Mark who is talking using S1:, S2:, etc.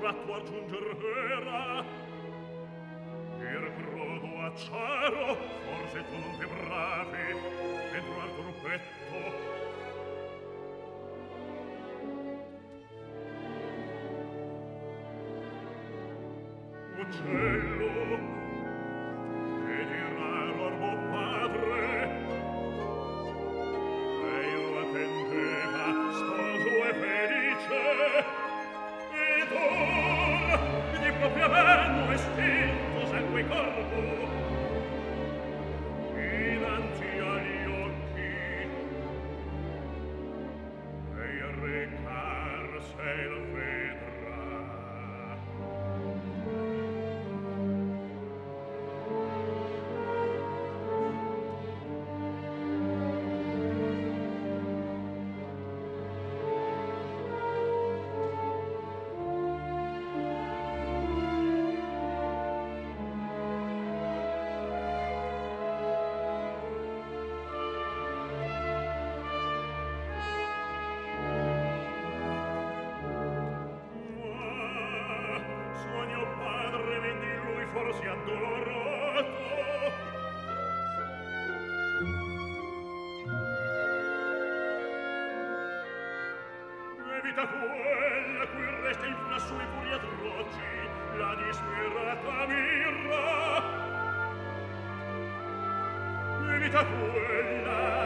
S1: tratto a giunger era. Per grodo acciaro, forse tu non te bravi, dentro al corpetto. Uccello, che dirà l'orbo padre? E io attendeva, sposo e felice, ed ora, di proprio avendo estinto sangue e corpo, dinanzi agli occhi, e recar se lo vedrà. Forse addolorato, evita quella cui resta in fra sue furie atroci la disperata mirra, evita quella